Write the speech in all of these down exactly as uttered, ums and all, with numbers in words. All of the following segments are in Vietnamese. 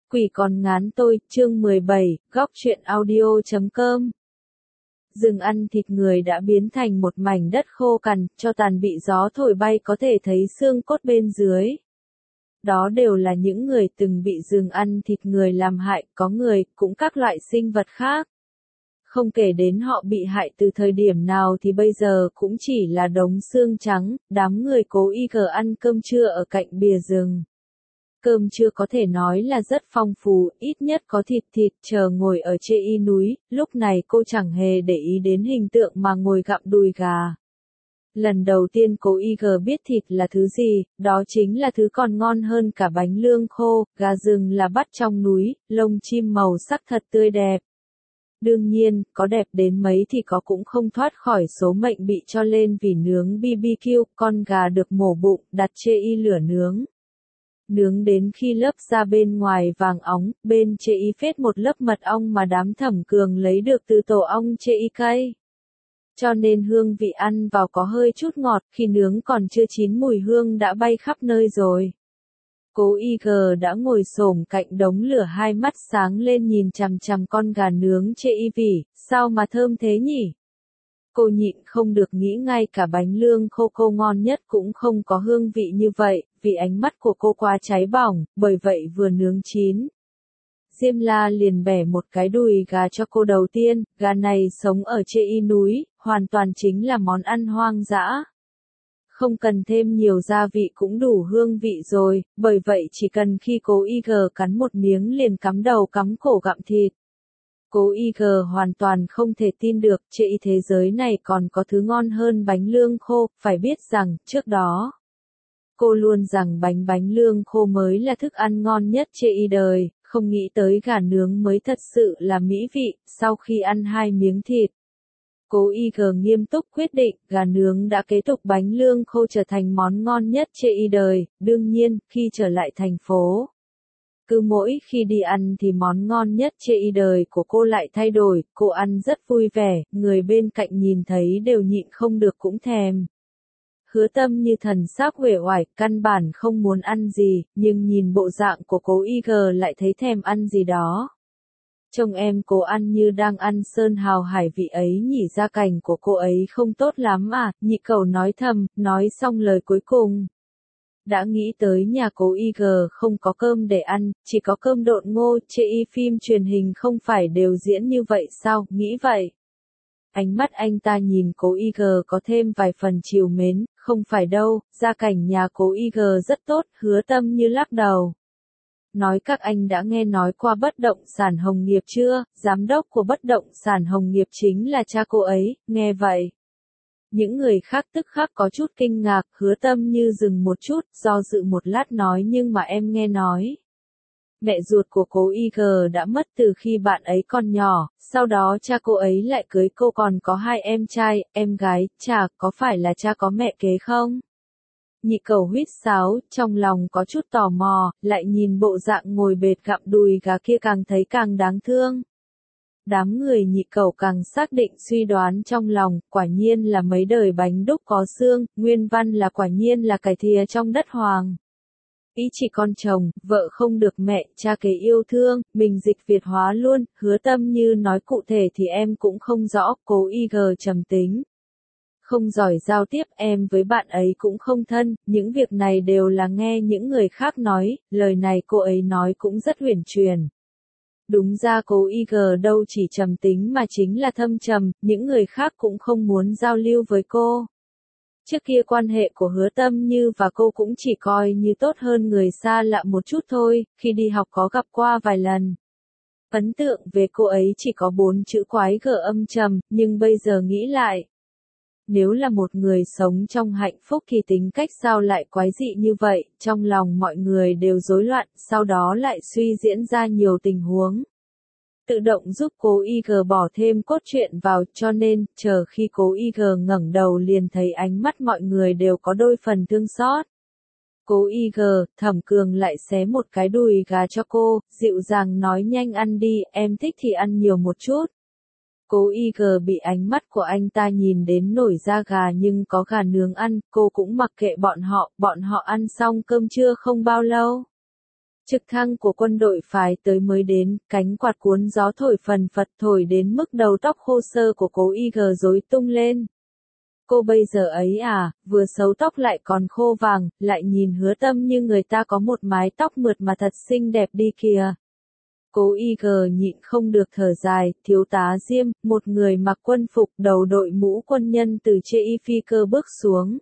Quỷ còn ngán tôi, chương mười bảy, góc truyện audio chấm com. Rừng ăn thịt người đã biến thành một mảnh đất khô cằn, cho tàn bị gió thổi bay có thể thấy xương cốt bên dưới. Đó đều là những người từng bị rừng ăn thịt người làm hại, có người, cũng các loại sinh vật khác. Không kể đến họ bị hại từ thời điểm nào thì bây giờ cũng chỉ là đống xương trắng, đám người cố ý gờ ăn cơm trưa ở cạnh bìa rừng. Cơm trưa có thể nói là rất phong phú, ít nhất có thịt thịt, chờ ngồi ở chê y núi, lúc này cô chẳng hề để ý đến hình tượng mà ngồi gặm đùi gà. Lần đầu tiên cô y gờ biết thịt là thứ gì, đó chính là thứ còn ngon hơn cả bánh lương khô, gà rừng là bắt trong núi, lông chim màu sắc thật tươi đẹp. Đương nhiên, có đẹp đến mấy thì có cũng không thoát khỏi số mệnh bị cho lên vì nướng bê bê kiu, con gà được mổ bụng, đặt chê y lửa nướng. Nướng đến khi lớp da bên ngoài vàng óng, bên chê y phết một lớp mật ong mà đám thẩm cường lấy được từ tổ ong chê y cây. Cho nên hương vị ăn vào có hơi chút ngọt, khi nướng còn chưa chín mùi hương đã bay khắp nơi rồi. Cố y gờ đã ngồi xổm cạnh đống lửa, hai mắt sáng lên nhìn chằm chằm con gà nướng chê y vỉ, sao mà thơm thế nhỉ? Cô nhịn không được nghĩ ngay cả bánh lương khô cô ngon nhất cũng không có hương vị như vậy, vì ánh mắt của cô quá cháy bỏng, bởi vậy vừa nướng chín. Diêm La liền bẻ một cái đùi gà cho cô đầu tiên, gà này sống ở chê y núi, hoàn toàn chính là món ăn hoang dã. Không cần thêm nhiều gia vị cũng đủ hương vị rồi, bởi vậy chỉ cần khi cố y gờ cắn một miếng liền cắm đầu cắm cổ gặm thịt. Cố y gờ hoàn toàn không thể tin được, chê y thế giới này còn có thứ ngon hơn bánh lương khô, phải biết rằng, trước đó. Cô luôn rằng bánh bánh lương khô mới là thức ăn ngon nhất chê y đời, không nghĩ tới gà nướng mới thật sự là mỹ vị, sau khi ăn hai miếng thịt. Cố y gờ nghiêm túc quyết định, gà nướng đã kế tục bánh lương khô trở thành món ngon nhất chê y đời, đương nhiên, khi trở lại thành phố. Cứ mỗi khi đi ăn thì món ngon nhất chê y đời của cô lại thay đổi, cô ăn rất vui vẻ, người bên cạnh nhìn thấy đều nhịn không được cũng thèm. Hứa Tâm như thần sắc uể oải, căn bản không muốn ăn gì, nhưng nhìn bộ dạng của cố y gờ lại thấy thèm ăn gì đó. Trông em cô ăn như đang ăn sơn hào hải vị ấy nhỉ, gia cảnh của cô ấy không tốt lắm à, nhị cẩu nói thầm, nói xong lời cuối cùng. Đã nghĩ tới nhà cố y gờ không có cơm để ăn, chỉ có cơm độn ngô, chê y phim truyền hình không phải đều diễn như vậy sao, nghĩ vậy. Ánh mắt anh ta nhìn cố y gờ có thêm vài phần trìu mến, không phải đâu, gia cảnh nhà cố y gờ rất tốt, Hứa Tâm như lắc đầu. Nói các anh đã nghe nói qua bất động sản Hồng Nghiệp chưa, giám đốc của bất động sản Hồng Nghiệp chính là cha cô ấy, nghe vậy. Những người khác tức khắc có chút kinh ngạc, Hứa Tâm như dừng một chút, do dự một lát nói nhưng mà em nghe nói. Mẹ ruột của cố y gờ đã mất từ khi bạn ấy còn nhỏ, sau đó cha cô ấy lại cưới cô còn có hai em trai, em gái, chà, có phải là cha có mẹ kế không? Nhị cẩu huýt sáo, trong lòng có chút tò mò, lại nhìn bộ dạng ngồi bệt gặm đùi gà kia càng thấy càng đáng thương. Đám người nhị cẩu càng xác định suy đoán trong lòng, quả nhiên là mấy đời bánh đúc có xương, nguyên văn là quả nhiên là cải thìa trong đất hoàng. Ý chỉ con chồng, vợ không được mẹ, cha kế yêu thương, mình dịch Việt hóa luôn, Hứa Tâm như nói cụ thể thì em cũng không rõ, cố y gờ trầm tính. Không giỏi giao tiếp, em với bạn ấy cũng không thân, những việc này đều là nghe những người khác nói, lời này cô ấy nói cũng rất huyền truyền. Đúng ra cố y gờ đâu chỉ trầm tính mà chính là thâm trầm, những người khác cũng không muốn giao lưu với cô. Trước kia quan hệ của Hứa Tâm Như và cô cũng chỉ coi như tốt hơn người xa lạ một chút thôi, khi đi học có gặp qua vài lần. Ấn tượng về cô ấy chỉ có bốn chữ quái gở âm trầm, nhưng bây giờ nghĩ lại. Nếu là một người sống trong hạnh phúc thì tính cách sao lại quái dị như vậy, trong lòng mọi người đều rối loạn, sau đó lại suy diễn ra nhiều tình huống. Tự động giúp cố y gờ bỏ thêm cốt truyện vào, cho nên, chờ khi cố y gờ ngẩng đầu liền thấy ánh mắt mọi người đều có đôi phần thương xót. Cố y gờ, Thẩm Cường lại xé một cái đùi gà cho cô, dịu dàng nói nhanh ăn đi, em thích thì ăn nhiều một chút. Cố y gờ bị ánh mắt của anh ta nhìn đến nổi da gà nhưng có gà nướng ăn, cô cũng mặc kệ bọn họ, bọn họ ăn xong cơm trưa không bao lâu. Trực thăng của quân đội phái tới mới đến, cánh quạt cuốn gió thổi phần phật thổi đến mức đầu tóc khô sơ của cố Y G rối tung lên. Cô bây giờ ấy à, vừa xấu tóc lại còn khô vàng, lại nhìn Hứa Tâm như người ta có một mái tóc mượt mà thật xinh đẹp đi kìa. Cố Y G nhịn không được thở dài, thiếu tá Diêm, một người mặc quân phục đầu đội mũ quân nhân từ chê y phi cơ bước xuống.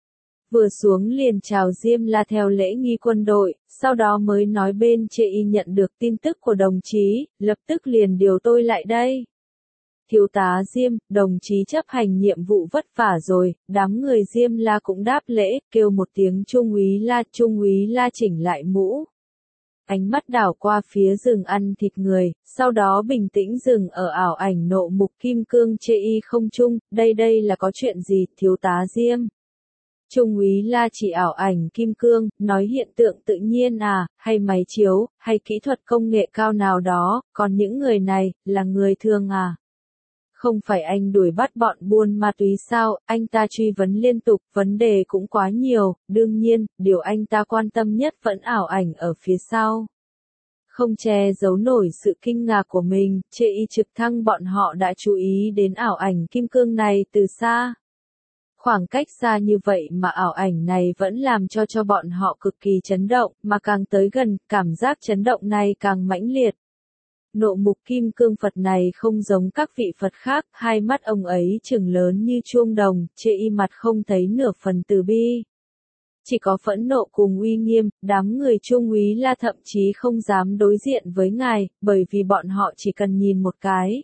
Vừa xuống liền chào Diêm La theo lễ nghi quân đội, sau đó mới nói bên chê y nhận được tin tức của đồng chí, lập tức liền điều tôi lại đây. Thiếu tá Diêm, đồng chí chấp hành nhiệm vụ vất vả rồi, đám người Diêm La cũng đáp lễ, kêu một tiếng Trung úy La, Trung úy La chỉnh lại mũ. Ánh mắt đảo qua phía rừng ăn thịt người, sau đó bình tĩnh dừng ở ảo ảnh nộ mục kim cương chê y không trung, đây đây là có chuyện gì, thiếu tá Diêm? Trung úy La chỉ ảo ảnh kim cương, nói hiện tượng tự nhiên à, hay máy chiếu, hay kỹ thuật công nghệ cao nào đó, còn những người này, là người thường à? Không phải anh đuổi bắt bọn buôn ma túy sao, anh ta truy vấn liên tục, vấn đề cũng quá nhiều, đương nhiên, điều anh ta quan tâm nhất vẫn ảo ảnh ở phía sau. Không che giấu nổi sự kinh ngạc của mình, chê y trực thăng bọn họ đã chú ý đến ảo ảnh kim cương này từ xa. Khoảng cách xa như vậy mà ảo ảnh này vẫn làm cho cho bọn họ cực kỳ chấn động, mà càng tới gần, cảm giác chấn động này càng mãnh liệt. Nộ mục kim cương Phật này không giống các vị Phật khác, hai mắt ông ấy trừng lớn như chuông đồng, chê y mặt không thấy nửa phần từ bi. Chỉ có phẫn nộ cùng uy nghiêm, đám người Trung úy La thậm chí không dám đối diện với ngài, bởi vì bọn họ chỉ cần nhìn một cái.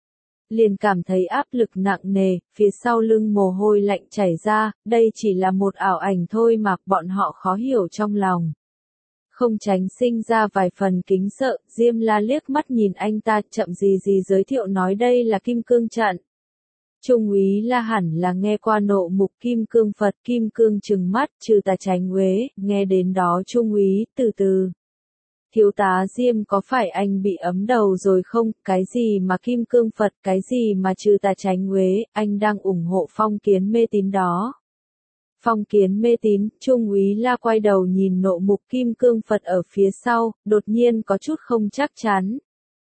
Liền cảm thấy áp lực nặng nề, phía sau lưng mồ hôi lạnh chảy ra, đây chỉ là một ảo ảnh thôi mà bọn họ khó hiểu trong lòng. Không tránh sinh ra vài phần kính sợ, Diêm La liếc mắt nhìn anh ta, chậm gì gì giới thiệu nói đây là kim cương trận. Trung úy La hẳn là nghe qua nộ mục kim cương Phật, kim cương trừng mắt, trừ tà tránh uế, nghe đến đó Trung úy, từ từ. Thiếu tá Diêm có phải anh bị ấm đầu rồi không, cái gì mà kim cương Phật, cái gì mà trừ tà tránh uế, anh đang ủng hộ phong kiến mê tín đó. Phong kiến mê tín, Trung úy La quay đầu nhìn nộ mục kim cương Phật ở phía sau, đột nhiên có chút không chắc chắn.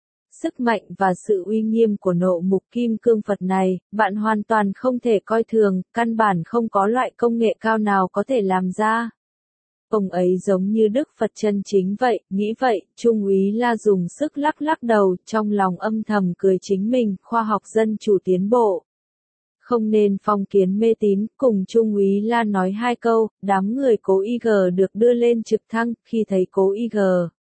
Sức mạnh và sự uy nghiêm của nộ mục kim cương Phật này, bạn hoàn toàn không thể coi thường, căn bản không có loại công nghệ cao nào có thể làm ra. Ông ấy giống như Đức Phật chân chính vậy, nghĩ vậy, Trung úy La dùng sức lắc lắc đầu, trong lòng âm thầm cười chính mình, khoa học dân chủ tiến bộ. Không nên phong kiến mê tín, cùng Trung úy La nói hai câu, đám người cố Y G được đưa lên trực thăng, khi thấy cố Y G.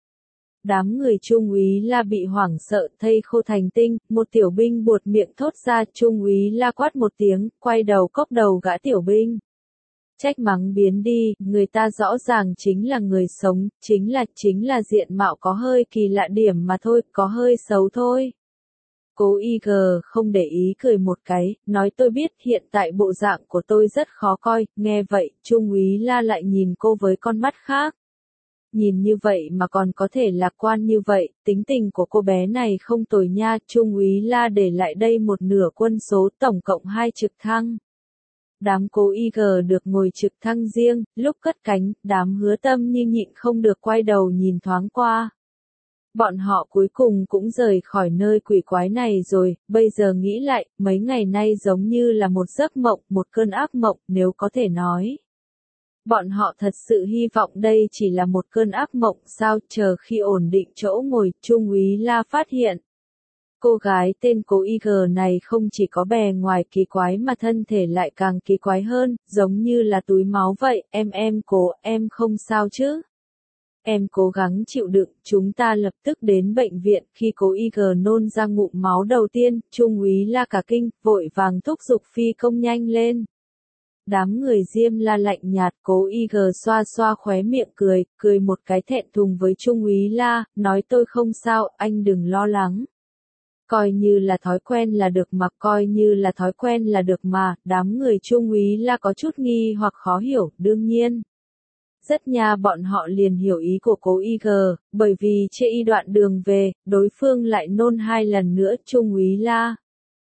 Đám người Trung úy La bị hoảng sợ, thây khô thành tinh, một tiểu binh buột miệng thốt ra, Trung úy La quát một tiếng, quay đầu cốc đầu gã tiểu binh. Trách mắng biến đi, người ta rõ ràng chính là người sống, chính là, chính là diện mạo có hơi kỳ lạ điểm mà thôi, có hơi xấu thôi. Cố Y G không để ý cười một cái, nói tôi biết hiện tại bộ dạng của tôi rất khó coi, nghe vậy, Trung úy La lại nhìn cô với con mắt khác. Nhìn như vậy mà còn có thể lạc quan như vậy, tính tình của cô bé này không tồi nha, Trung úy La để lại đây một nửa quân số, tổng cộng hai trực thăng. Đám cố Y G được ngồi trực thăng riêng, lúc cất cánh, đám Hứa Tâm như nhịn không được quay đầu nhìn thoáng qua. Bọn họ cuối cùng cũng rời khỏi nơi quỷ quái này rồi, bây giờ nghĩ lại, mấy ngày nay giống như là một giấc mộng, một cơn ác mộng, nếu có thể nói. Bọn họ thật sự hy vọng đây chỉ là một cơn ác mộng sao, chờ khi ổn định chỗ ngồi, Trung úy La phát hiện. Cô gái tên cố Y G này không chỉ có bề ngoài kỳ quái mà thân thể lại càng kỳ quái hơn, giống như là túi máu vậy, em em cố, em không sao chứ. Em cố gắng chịu đựng, chúng ta lập tức đến bệnh viện, khi cố Y G nôn ra ngụm máu đầu tiên, Trung úy La cả kinh, vội vàng thúc giục phi công nhanh lên. Đám người Diêm La lạnh nhạt, cố Y G xoa xoa khóe miệng cười, cười một cái thẹn thùng với Trung úy La, nói tôi không sao, anh đừng lo lắng. Coi như là thói quen là được mà, coi như là thói quen là được mà, đám người Trung úy La có chút nghi hoặc khó hiểu, đương nhiên. Rất nha bọn họ liền hiểu ý của cố Y G, bởi vì chê y đoạn đường về, đối phương lại nôn hai lần nữa, Trung úy La.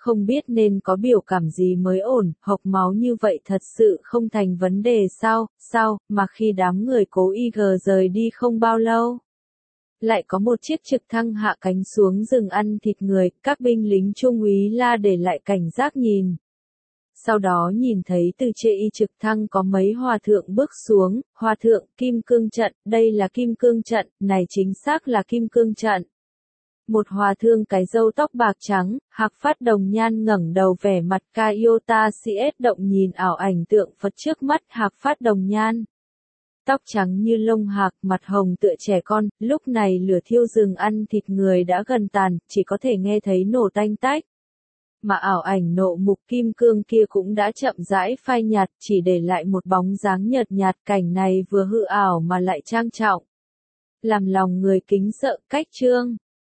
không biết nên có biểu cảm gì mới ổn, hộc máu như vậy thật sự không thành vấn đề sao, sao, mà khi đám người Cố I G rời đi không bao lâu. Lại có một chiếc trực thăng hạ cánh xuống rừng ăn thịt người, các binh lính Trung úy La để lại cảnh giác nhìn. Sau đó nhìn thấy từ trên y trực thăng có mấy hòa thượng bước xuống, hòa thượng, kim cương trận, đây là kim cương trận, này chính xác là kim cương trận. Một hòa thượng cái râu tóc bạc trắng, Hạc Phát Đồng Nhan ngẩng đầu vẻ mặt Kayota cs động nhìn ảo ảnh tượng Phật trước mắt Hạc Phát Đồng Nhan. Tóc trắng như lông hạc, mặt hồng tựa trẻ con, lúc này lửa thiêu rừng ăn thịt người đã gần tàn, chỉ có thể nghe thấy nổ tanh tách. Mà ảo ảnh nộ mục kim cương kia cũng đã chậm rãi phai nhạt, chỉ để lại một bóng dáng nhợt nhạt, cảnh này vừa hư ảo mà lại trang trọng. Làm lòng người kính sợ, cách chương.